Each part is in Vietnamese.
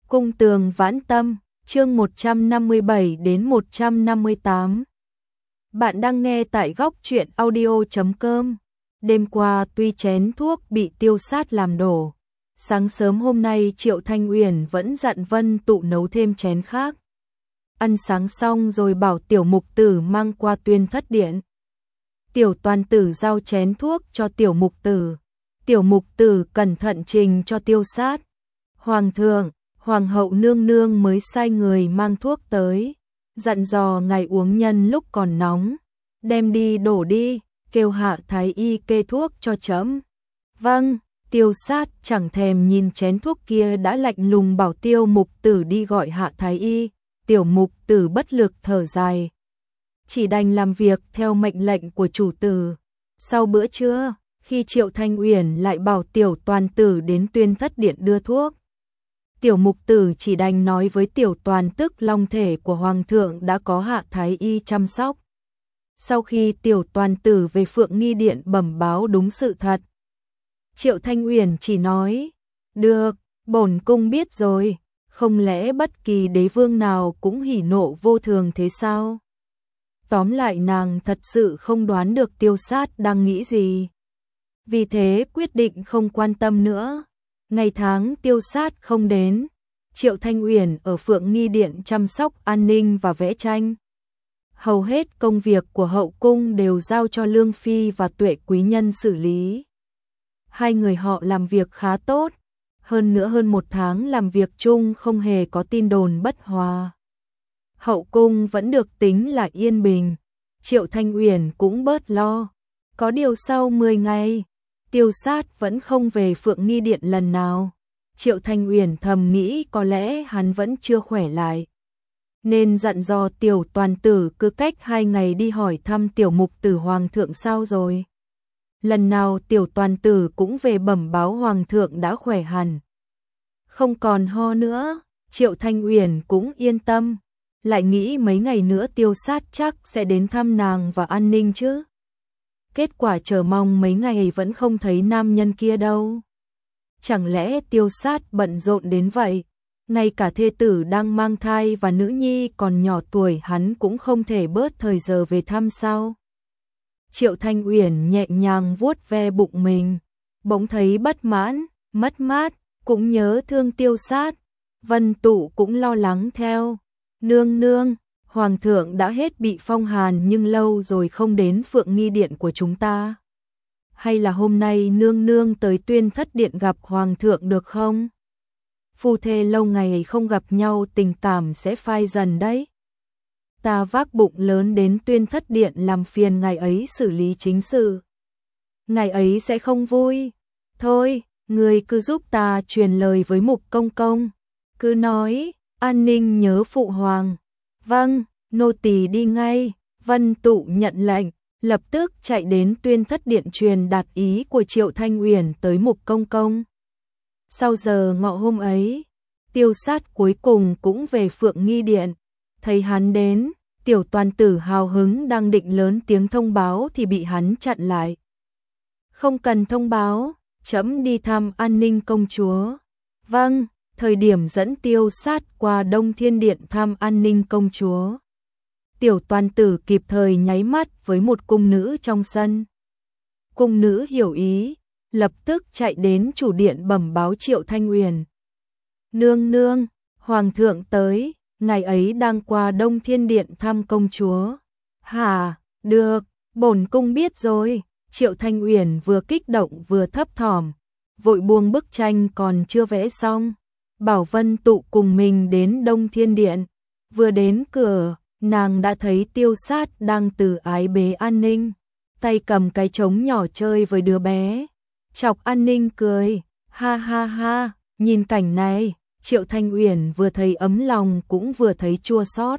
Cung tường vãn tâm, chương 157 đến 158. Bạn đang nghe tại góc truyện audio.com. Đêm qua tuy chén thuốc bị tiêu sát làm đổ, sáng sớm hôm nay Triệu Thanh Uyển vẫn dặn Vân Tụ nấu thêm chén khác. Ăn sáng xong rồi bảo Tiểu Mục Tử mang qua Tuyên Thất Điện. Tiểu Toàn Tử giao chén thuốc cho Tiểu Mục Tử. Tiểu Mục Tử cẩn thận trình cho tiêu sát. Hoàng thượng, Hoàng hậu nương nương mới sai người mang thuốc tới, dặn dò ngài uống nhân lúc còn nóng, đem đi đổ đi, kêu hạ thái y kê thuốc cho trẫm. Vâng, tiêu sát chẳng thèm nhìn chén thuốc kia đã lạnh lùng bảo Tiêu Mục Tử đi gọi hạ thái y. Tiểu Mục Tử bất lực thở dài, chỉ đành làm việc theo mệnh lệnh của chủ tử. Sau bữa trưa, khi Triệu Thanh Uyển lại bảo Tiểu Toàn Tử đến Tuyên Thất Điện đưa thuốc, Tiểu Mục Tử chỉ đành nói với Tiểu Toàn tức long thể của Hoàng thượng đã có hạ thái y chăm sóc. Sau khi Tiểu Toàn Tử về Phượng Nghi Điện bẩm báo đúng sự thật, Triệu Thanh Uyển chỉ nói, được, bổn cung biết rồi, không lẽ bất kỳ đế vương nào cũng hỉ nộ vô thường thế sao? Tóm lại nàng thật sự không đoán được tiêu sát đang nghĩ gì. Vì thế quyết định không quan tâm nữa. Ngày tháng tiêu sát không đến, Triệu Thanh Uyển ở Phượng Nghi Điện chăm sóc an ninh và vẽ tranh. Hầu hết công việc của hậu cung đều giao cho Lương Phi và Tuệ Quý Nhân xử lý. Hai người họ làm việc khá tốt, hơn nữa hơn một tháng làm việc chung không hề có tin đồn bất hòa. Hậu cung vẫn được tính là yên bình, Triệu Thanh Uyển cũng bớt lo. Có điều sau 10 ngày, tiêu sát vẫn không về Phượng Nghi Điện lần nào. Triệu Thanh Uyển thầm nghĩ có lẽ hắn vẫn chưa khỏe lại, nên dặn dò Tiểu Toàn Tử cứ cách 2 ngày đi hỏi thăm Tiểu Mục Tử Hoàng thượng sao rồi. Lần nào Tiểu Toàn Tử cũng về bẩm báo Hoàng thượng đã khỏe hẳn, không còn ho nữa. Triệu Thanh Uyển cũng yên tâm, lại nghĩ mấy ngày nữa tiêu sát chắc sẽ đến thăm nàng và an ninh chứ. Kết quả chờ mong mấy ngày vẫn không thấy nam nhân kia đâu. Chẳng lẽ tiêu sát bận rộn đến vậy, ngay cả thê tử đang mang thai và nữ nhi còn nhỏ tuổi hắn cũng không thể bớt thời giờ về thăm sao? Triệu Thanh Uyển nhẹ nhàng vuốt ve bụng mình, bỗng thấy bất mãn, mất mát, cũng nhớ thương tiêu sát. Vân Tụ cũng lo lắng theo. Nương nương, Hoàng thượng đã hết bị phong hàn nhưng lâu rồi không đến Phượng Nghi Điện của chúng ta. Hay là hôm nay nương nương tới Tuyên Thất Điện gặp Hoàng thượng được không? Phu thê lâu ngày không gặp nhau tình cảm sẽ phai dần đấy. Ta vác bụng lớn đến Tuyên Thất Điện làm phiền ngài ấy xử lý chính sự. Ngài ấy sẽ không vui. Thôi, người cứ giúp ta truyền lời với Mục Công Công. Cứ nói, an ninh nhớ phụ hoàng. Vâng, nô tỳ đi ngay. Vân Tụ nhận lệnh, lập tức chạy đến Tuyên Thất Điện truyền đạt ý của Triệu Thanh Uyển tới Mục Công Công. Sau giờ ngọ hôm ấy, tiêu sát cuối cùng cũng về Phượng Nghi Điện. Thấy hắn đến, Tiểu Toàn Tử hào hứng đang định lớn tiếng thông báo thì bị hắn chặn lại. Không cần thông báo, trẫm đi thăm an ninh công chúa. Vâng, thời điểm dẫn tiêu sát qua Đông Thiên Điện thăm an ninh công chúa. Tiểu Toàn Tử kịp thời nháy mắt với một cung nữ trong sân. Cung nữ hiểu ý, lập tức chạy đến chủ điện bẩm báo Triệu Thanh Uyển. Nương nương, Hoàng thượng tới, ngài ấy đang qua Đông Thiên Điện thăm công chúa. Hả, được, bổn cung biết rồi. Triệu Thanh Uyển vừa kích động vừa thấp thỏm, vội buông bức tranh còn chưa vẽ xong, bảo Vân Tụ cùng mình đến Đông Thiên Điện. Vừa đến cửa, nàng đã thấy tiêu sát đang từ ái bế an ninh, tay cầm cái trống nhỏ chơi với đứa bé. Chọc an ninh cười, ha ha ha, nhìn cảnh này, Triệu Thanh Uyển vừa thấy ấm lòng cũng vừa thấy chua xót.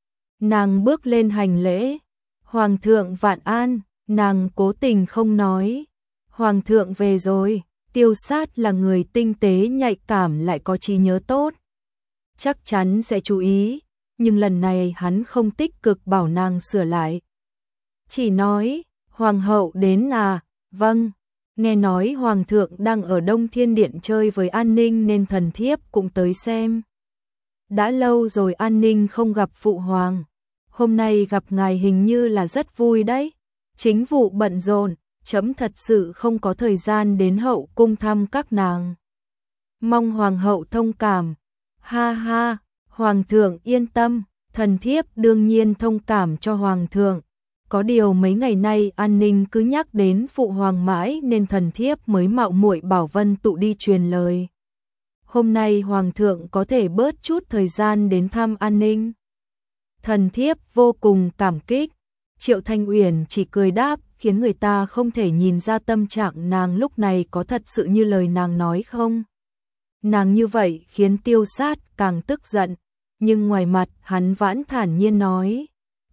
Nàng bước lên hành lễ, Hoàng thượng vạn an, nàng cố tình không nói. Hoàng thượng về rồi, tiêu sát là người tinh tế nhạy cảm lại có trí nhớ tốt, chắc chắn sẽ chú ý, nhưng lần này hắn không tích cực bảo nàng sửa lại. Chỉ nói, Hoàng hậu đến à, vâng. Nghe nói Hoàng thượng đang ở Đông Thiên Điện chơi với an ninh nên thần thiếp cũng tới xem. đã lâu rồi An Ninh không gặp phụ hoàng. Hôm nay gặp ngài hình như là rất vui đấy. Chính vụ bận rộn, trẫm thật sự không có thời gian đến hậu cung thăm các nàng. Mong hoàng hậu thông cảm. Ha ha, hoàng thượng yên tâm, thần thiếp đương nhiên thông cảm cho hoàng thượng. Có điều mấy ngày nay An Ninh cứ nhắc đến phụ hoàng mãi nên thần thiếp mới mạo muội bảo Vân Tụ đi truyền lời. Hôm nay hoàng thượng có thể bớt chút thời gian đến thăm An Ninh. Thần thiếp vô cùng cảm kích. Triệu Thanh Uyển chỉ cười đáp, khiến người ta không thể nhìn ra tâm trạng nàng lúc này có thật sự như lời nàng nói không. Nàng như vậy khiến Tiêu Sát càng tức giận, nhưng ngoài mặt hắn vẫn thản nhiên nói,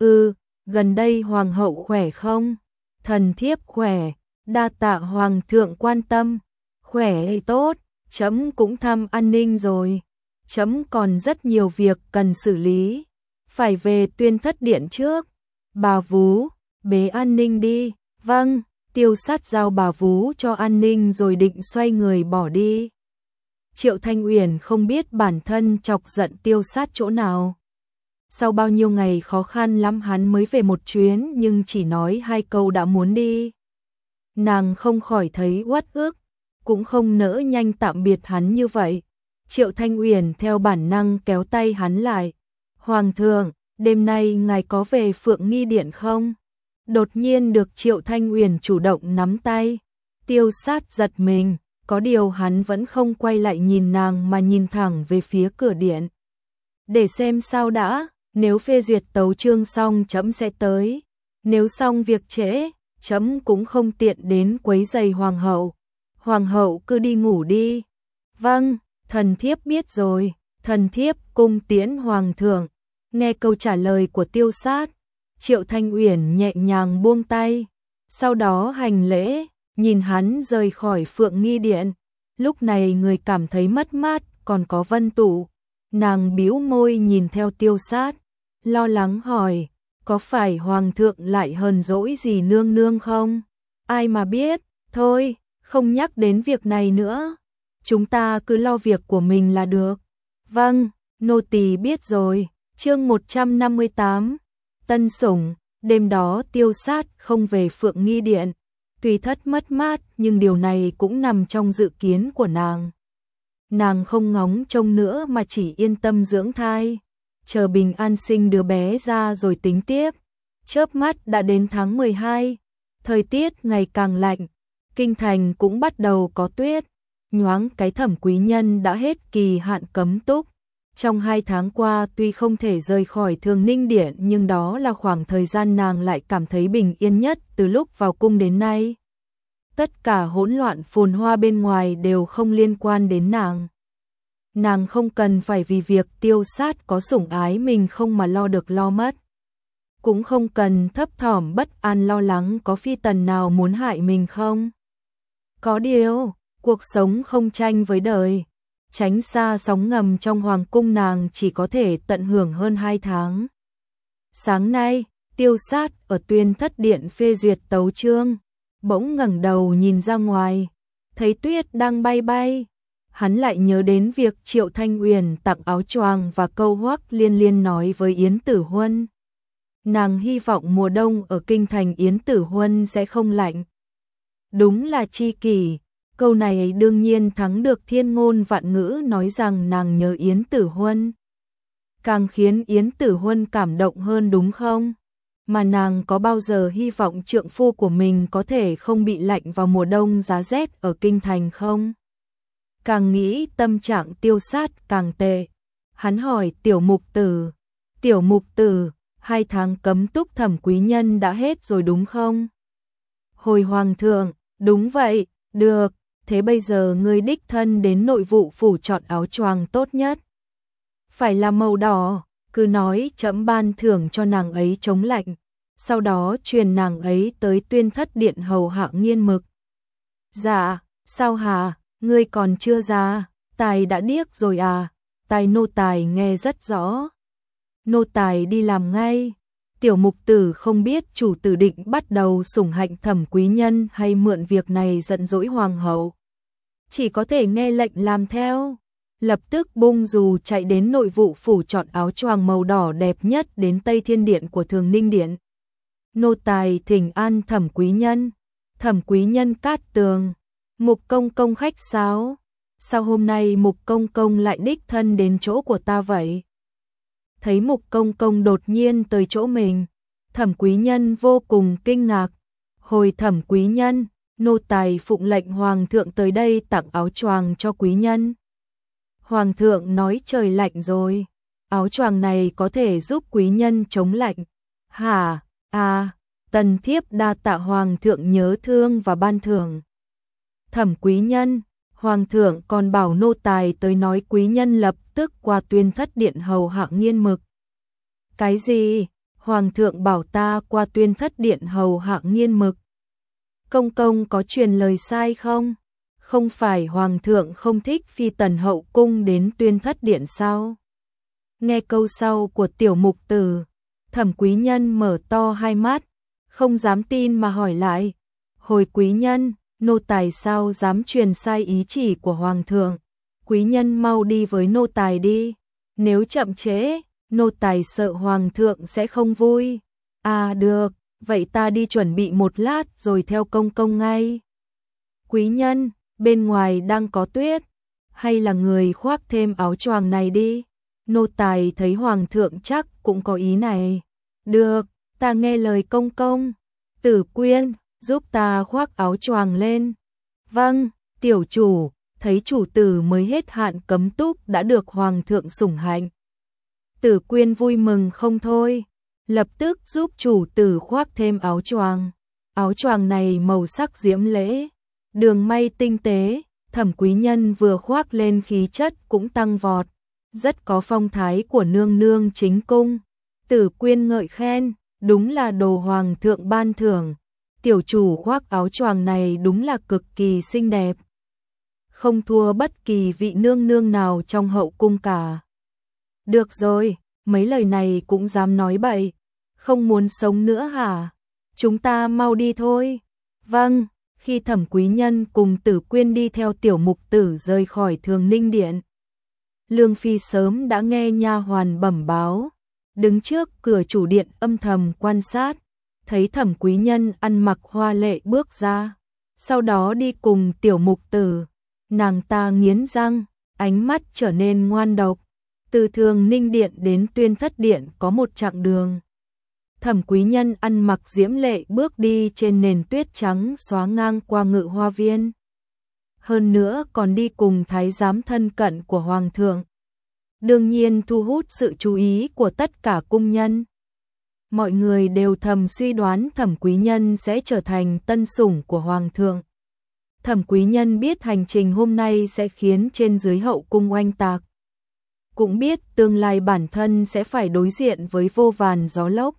gần đây hoàng hậu khỏe không? Thần thiếp khỏe, đa tạ hoàng thượng quan tâm. Khỏe hay tốt, trẫm cũng thăm An Ninh rồi. Trẫm còn rất nhiều việc cần xử lý, phải về Tuyên Thất Điện trước. Bà Vú, bế An Ninh đi. Vâng. Tiêu Sát giao bà Vú cho An Ninh rồi định xoay người bỏ đi. Triệu Thanh Uyển không biết bản thân chọc giận Tiêu Sát chỗ nào. Sau bao nhiêu ngày khó khăn lắm hắn mới về một chuyến nhưng chỉ nói 2 câu đã muốn đi. Nàng không khỏi thấy uất ức, cũng không nỡ nhanh tạm biệt hắn như vậy. Triệu Thanh Uyển theo bản năng kéo tay hắn lại. Hoàng thượng, đêm nay ngài có về Phượng Nghi Điện không? Đột nhiên được Triệu Thanh Uyển chủ động nắm tay. Tiêu Sát giật mình, có điều hắn vẫn không quay lại nhìn nàng mà nhìn thẳng về phía cửa điện. Để xem sao đã, nếu phê duyệt tấu chương xong trẫm sẽ tới. Nếu xong việc trễ, trẫm cũng không tiện đến quấy rầy hoàng hậu. Hoàng hậu cứ đi ngủ đi. Vâng, thần thiếp biết rồi, thần thiếp cung tiễn hoàng thượng. Nghe câu trả lời của Tiêu Sát, Triệu Thanh Uyển nhẹ nhàng buông tay, sau đó hành lễ, nhìn hắn rời khỏi Phượng Nghi Điện. Lúc này người cảm thấy mất mát còn có Vân Tụ. Nàng bĩu môi nhìn theo Tiêu Sát, lo lắng hỏi, có phải hoàng thượng lại hờn dỗi gì nương nương không? Ai mà biết, thôi, không nhắc đến việc này nữa. Chúng ta cứ lo việc của mình là được. Vâng, nô tỳ biết rồi. Chương 158, Tân Sủng. Đêm đó Tiêu Sát không về Phượng Nghi Điện. Tuy thất mất mát nhưng điều này cũng nằm trong dự kiến của nàng. Nàng không ngóng trông nữa mà chỉ yên tâm dưỡng thai, chờ bình an sinh đứa bé ra rồi tính tiếp. Chớp mắt đã đến tháng 12, thời tiết ngày càng lạnh, kinh thành cũng bắt đầu có tuyết. Nhoáng cái Thẩm Quý Nhân đã hết kỳ hạn cấm túc. Trong 2 tháng qua tuy không thể rời khỏi Thường Ninh Điện nhưng đó là khoảng thời gian nàng lại cảm thấy bình yên nhất từ lúc vào cung đến nay. Tất cả hỗn loạn phồn hoa bên ngoài đều không liên quan đến nàng. Nàng không cần phải vì việc Tiêu Sát có sủng ái mình không mà lo được lo mất. Cũng không cần thấp thỏm bất an lo lắng có phi tần nào muốn hại mình không. Có điều, cuộc sống không tranh với đời. Tránh xa sóng ngầm trong hoàng cung nàng chỉ có thể tận hưởng hơn 2 tháng. Sáng nay, Tiêu Sát ở Tuyên Thất Điện phê duyệt tấu chương, bỗng ngẩng đầu nhìn ra ngoài, thấy tuyết đang bay bay. Hắn lại nhớ đến việc Triệu Thanh Uyển tặng áo choàng và câu Hoắc Liên Liên nói với Yến Tử Huân. Nàng hy vọng mùa đông ở kinh thành Yến Tử Huân sẽ không lạnh. Đúng là chi kỷ. Câu này đương nhiên thắng được thiên ngôn vạn ngữ nói rằng nàng nhớ Yến Tử Huân. Càng khiến Yến Tử Huân cảm động hơn đúng không? Mà nàng có bao giờ hy vọng trượng phu của mình có thể không bị lạnh vào mùa đông giá rét ở kinh thành không? Càng nghĩ tâm trạng Tiêu Sát càng tệ. Hắn hỏi Tiểu Mục Tử, 2 tháng cấm túc Thẩm Quý Nhân đã hết rồi đúng không? Hồi hoàng thượng, đúng vậy, được. Thế bây giờ ngươi đích thân đến nội vụ phủ chọn áo choàng tốt nhất. Phải là màu đỏ, cứ nói trẫm ban thưởng cho nàng ấy chống lạnh. Sau đó truyền nàng ấy tới Tuyên Thất Điện hầu hạ nghiên mực. Dạ, sao hả, ngươi còn chưa ra, tài đã điếc rồi à? Tài nô tài nghe rất rõ. Nô tài đi làm ngay. Tiểu Mục Tử không biết chủ tử định bắt đầu sủng hạnh Thẩm Quý Nhân hay mượn việc này giận dỗi hoàng hậu. Chỉ có thể nghe lệnh làm theo. lập tức bung dù chạy đến nội vụ phủ chọn áo choàng màu đỏ đẹp nhất đến Tây Thiên Điện của Thường Ninh Điện. Nô tài thỉnh an Thẩm quý nhân. Thẩm quý nhân cát tường. Mục công công khách sáo. Sao hôm nay Mục công công lại đích thân đến chỗ của ta vậy? Thấy Mục công công đột nhiên tới chỗ mình, Thẩm quý nhân vô cùng kinh ngạc. Hồi Thẩm quý nhân, nô tài phụng lệnh hoàng thượng tới đây tặng áo choàng cho quý nhân. Hoàng thượng nói trời lạnh rồi, áo choàng này có thể giúp quý nhân chống lạnh. Hả? À, tần thiếp đa tạ hoàng thượng nhớ thương và ban thưởng. Thẩm quý nhân, hoàng thượng còn bảo nô tài tới nói quý nhân lập tức qua Tuyên Thất Điện hầu hạ Nghiên Mực. Cái gì? Hoàng thượng bảo ta qua Tuyên Thất Điện hầu hạ Nghiên Mực. Công công có truyền lời sai không? Không phải hoàng thượng không thích phi tần hậu cung đến Tuyên Thất Điện sao? Nghe câu sau của tiểu mục tử, Thẩm quý nhân mở to hai mắt, không dám tin mà hỏi lại. Hồi quý nhân, nô tài sao dám truyền sai ý chỉ của hoàng thượng? Quý nhân mau đi với nô tài đi, nếu chậm trễ, nô tài sợ hoàng thượng sẽ không vui. À được, vậy ta đi chuẩn bị một lát rồi theo công công ngay. Quý nhân, bên ngoài đang có tuyết, hay là người khoác thêm áo choàng này đi? Nô tài thấy hoàng thượng chắc cũng có ý này. Được, ta nghe lời công công. Tử Quyên, giúp ta khoác áo choàng lên. Vâng, tiểu chủ, thấy chủ tử mới hết hạn cấm túc đã được hoàng thượng sủng hạnh. Tử Quyên vui mừng không thôi, lập tức giúp chủ tử khoác thêm áo choàng. Áo choàng này màu sắc diễm lễ, đường may tinh tế, Thẩm quý nhân vừa khoác lên khí chất cũng tăng vọt, rất có phong thái của nương nương chính cung. Tử Quyên ngợi khen, đúng là đồ hoàng thượng ban thưởng, tiểu chủ khoác áo choàng này đúng là cực kỳ xinh đẹp. Không thua bất kỳ vị nương nương nào trong hậu cung cả. Được rồi, mấy lời này cũng dám nói bậy, không muốn sống nữa hả? Chúng ta mau đi thôi. Vâng, khi Thẩm quý nhân cùng Tử Quyên đi theo tiểu mục tử rời khỏi Thường Ninh Điện, Lương Phi sớm đã nghe nha hoàn bẩm báo, đứng trước cửa chủ điện âm thầm quan sát, thấy Thẩm quý nhân ăn mặc hoa lệ bước ra, sau đó đi cùng tiểu mục tử, nàng ta nghiến răng, ánh mắt trở nên ngoan độc. Từ Thường Ninh Điện đến Tuyên Thất Điện có một chặng đường. Thẩm quý nhân ăn mặc diễm lệ bước đi trên nền tuyết trắng xóa ngang qua Ngự Hoa Viên. Hơn nữa còn đi cùng thái giám thân cận của hoàng thượng. Đương nhiên thu hút sự chú ý của tất cả cung nhân. Mọi người đều thầm suy đoán Thẩm quý nhân sẽ trở thành tân sủng của hoàng thượng. Thẩm quý nhân biết hành trình hôm nay sẽ khiến trên dưới hậu cung oanh tạc. Cũng biết tương lai bản thân sẽ phải đối diện với vô vàn gió lốc.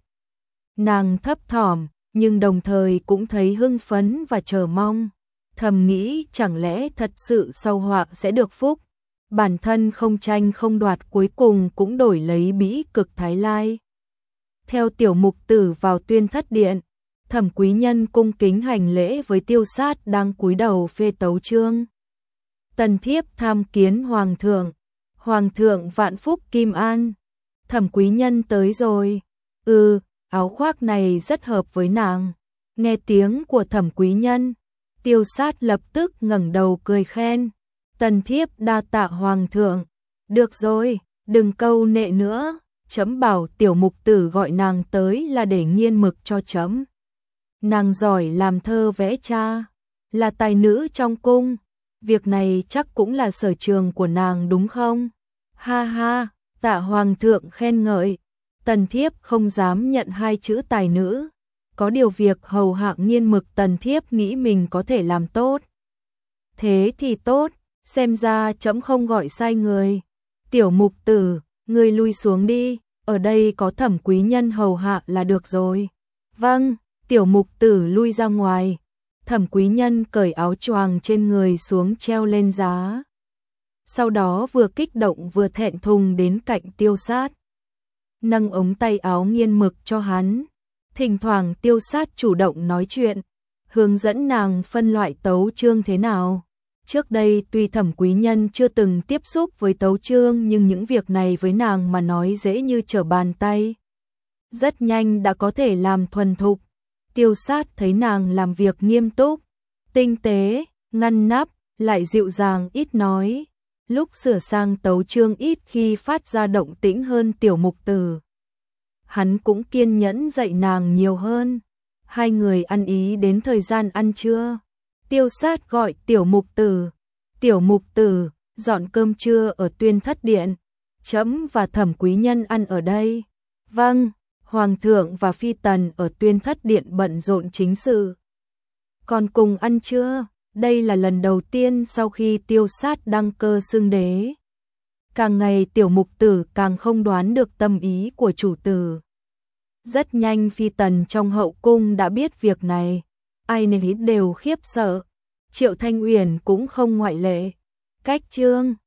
Nàng thấp thỏm, nhưng đồng thời cũng thấy hưng phấn và chờ mong. Thầm nghĩ chẳng lẽ thật sự sau họa sẽ được phúc. Bản thân không tranh không đoạt cuối cùng cũng đổi lấy bĩ cực Thái Lai. Theo tiểu mục tử vào Tuyên Thất Điện, Thẩm quý nhân cung kính hành lễ với Tiêu Sát đang cúi đầu phê tấu chương. Tần thiếp tham kiến hoàng thượng. Hoàng thượng vạn phúc kim an. Thẩm quý nhân tới rồi. Áo khoác này rất hợp với nàng. Nghe tiếng của Thẩm quý nhân, Tiêu Sát lập tức ngẩng đầu cười khen. Tần thiếp đa tạ hoàng thượng. Được rồi, đừng câu nệ nữa. Chấm bảo tiểu mục tử gọi nàng tới là để nghiên mực cho chấm. Nàng giỏi làm thơ vẽ cha, là tài nữ trong cung. Việc này chắc cũng là sở trường của nàng đúng không? Ha ha, tạ hoàng thượng khen ngợi. Tần thiếp không dám nhận hai chữ tài nữ. Có điều việc hầu hạ nghiên mực tần thiếp nghĩ mình có thể làm tốt. Thế thì tốt, xem ra trẫm không gọi sai người. Tiểu mục tử, ngươi lui xuống đi, ở đây có Thẩm quý nhân hầu hạ là được rồi. Vâng, tiểu mục tử lui ra ngoài. Thẩm quý nhân cởi áo choàng trên người xuống treo lên giá. Sau đó vừa kích động vừa thẹn thùng đến cạnh Tiêu Sát. Nâng ống tay áo nghiên mực cho hắn. Thỉnh thoảng Tiêu Sát chủ động nói chuyện, hướng dẫn nàng phân loại tấu chương thế nào. Trước đây tuy Thẩm Quý Nhân chưa từng tiếp xúc với Tấu Chương nhưng những việc này với nàng mà nói dễ như trở bàn tay. Rất nhanh đã có thể làm thuần thục. Tiêu Sát thấy nàng làm việc nghiêm túc, tinh tế, ngăn nắp, lại dịu dàng ít nói. Lúc sửa sang Tấu Chương ít khi phát ra động tĩnh hơn Tiểu Mục Tử. Hắn cũng kiên nhẫn dạy nàng nhiều hơn. Hai người ăn ý đến thời gian ăn trưa. Tiêu Sát gọi Tiểu Mục Tử. Tiểu Mục Tử, dọn cơm trưa ở Tuyên Thất Điện. Trẫm và Thẩm Quý Nhân ăn ở đây. Vâng, Hoàng thượng và Phi Tần ở Tuyên Thất Điện bận rộn chính sự. Còn cùng ăn trưa, đây là lần đầu tiên sau khi Tiêu Sát đăng cơ xưng đế. Càng ngày Tiểu Mục Tử càng không đoán được tâm ý của chủ tử. Rất nhanh Phi Tần trong hậu cung đã biết việc này. Ai nấy đều khiếp sợ. Triệu Thanh Uyển cũng không ngoại lệ. Cách Chương